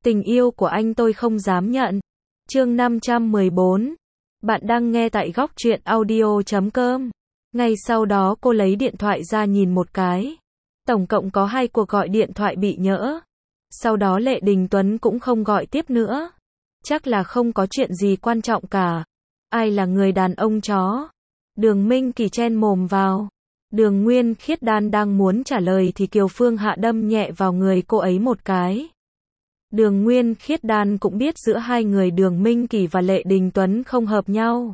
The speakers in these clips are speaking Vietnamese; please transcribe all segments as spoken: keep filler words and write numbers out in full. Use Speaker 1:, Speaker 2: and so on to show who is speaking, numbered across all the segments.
Speaker 1: Tình yêu của anh tôi không dám nhận. Chương năm trăm mười bốn. Bạn đang nghe tại góc truyện audio chấm com. Ngay sau đó cô lấy điện thoại ra nhìn một cái. Tổng cộng có hai cuộc gọi điện thoại bị nhỡ. Sau đó Lệ Đình Tuấn cũng không gọi tiếp nữa. Chắc là không có chuyện gì quan trọng cả. Ai là người đàn ông chó? Đường Minh Kỳ chen mồm vào. Đường Nguyên Khiết Đan đang muốn trả lời thì Kiều Phương Hạ đâm nhẹ vào người cô ấy một cái. Đường Nguyên Khiết Đan cũng biết giữa hai người Đường Minh Kỳ và Lệ Đình Tuấn không hợp nhau.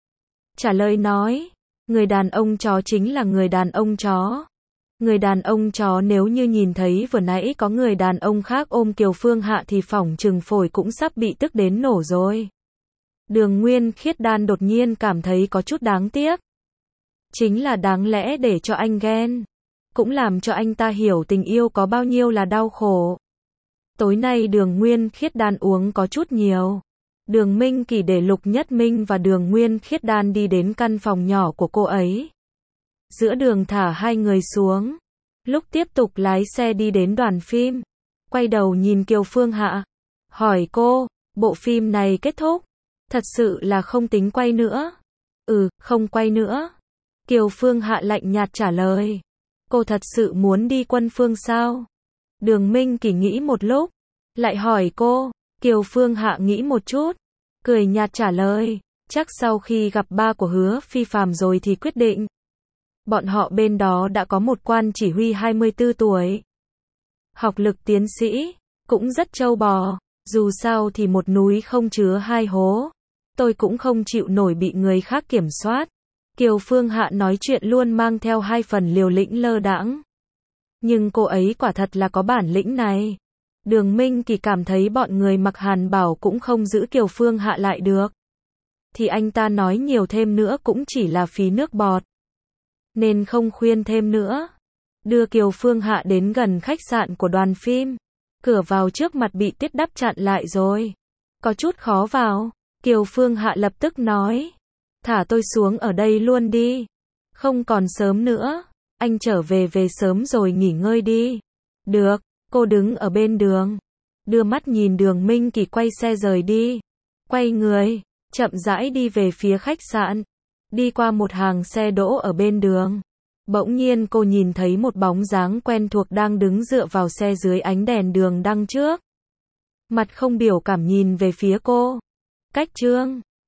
Speaker 1: Trả lời nói, người đàn ông chó chính là người đàn ông chó. Người đàn ông chó nếu như nhìn thấy vừa nãy có người đàn ông khác ôm Kiều Phương Hạ thì phỏng chừng phổi cũng sắp bị tức đến nổ rồi. Đường Nguyên Khiết Đan đột nhiên cảm thấy có chút đáng tiếc. Chính là đáng lẽ để cho anh ghen. Cũng làm cho anh ta hiểu tình yêu có bao nhiêu là đau khổ. Tối nay Đường Nguyên Khiết Đan uống có chút nhiều. Đường Minh Kỳ để Lục Nhất Minh và Đường Nguyên Khiết Đan đi đến căn phòng nhỏ của cô ấy. Giữa đường thả hai người xuống. Lúc tiếp tục lái xe đi đến đoàn phim. Quay đầu nhìn Kiều Phương Hạ. Hỏi cô, bộ phim này kết thúc. Thật sự là không tính quay nữa. Ừ, không quay nữa. Kiều Phương Hạ lạnh nhạt trả lời. Cô thật sự muốn đi quân phương sao? Đường Minh Kỳ nghĩ một lúc. Lại hỏi cô. Kiều Phương Hạ nghĩ một chút. Cười nhạt trả lời. Chắc sau khi gặp ba của Hứa Phi Phàm rồi thì quyết định. Bọn họ bên đó đã có một quan chỉ huy hai mươi tư tuổi. Học lực tiến sĩ. Cũng rất trâu bò. Dù sao thì một núi không chứa hai hố. Tôi cũng không chịu nổi bị người khác kiểm soát. Kiều Phương Hạ nói chuyện luôn mang theo hai phần liều lĩnh lơ đãng. Nhưng cô ấy quả thật là có bản lĩnh này. Đường Minh Kỳ cảm thấy bọn người mặc hàn bảo cũng không giữ Kiều Phương Hạ lại được. Thì anh ta nói nhiều thêm nữa cũng chỉ là phí nước bọt. Nên không khuyên thêm nữa. Đưa Kiều Phương Hạ đến gần khách sạn của đoàn phim. Cửa vào trước mặt bị Tiết Đắp chặn lại rồi. Có chút khó vào. Kiều Phương Hạ lập tức nói. Thả tôi xuống ở đây luôn đi. Không còn sớm nữa. Anh trở về về sớm rồi nghỉ ngơi đi. Được, cô đứng ở bên đường. Đưa mắt nhìn Đường Minh Kỳ quay xe rời đi. Quay người, chậm rãi đi về phía khách sạn. Đi qua một hàng xe đỗ ở bên đường. Bỗng nhiên cô nhìn thấy một bóng dáng quen thuộc đang đứng dựa vào xe dưới ánh đèn đường đằng trước. Mặt không biểu cảm nhìn về phía cô. Cách Trương.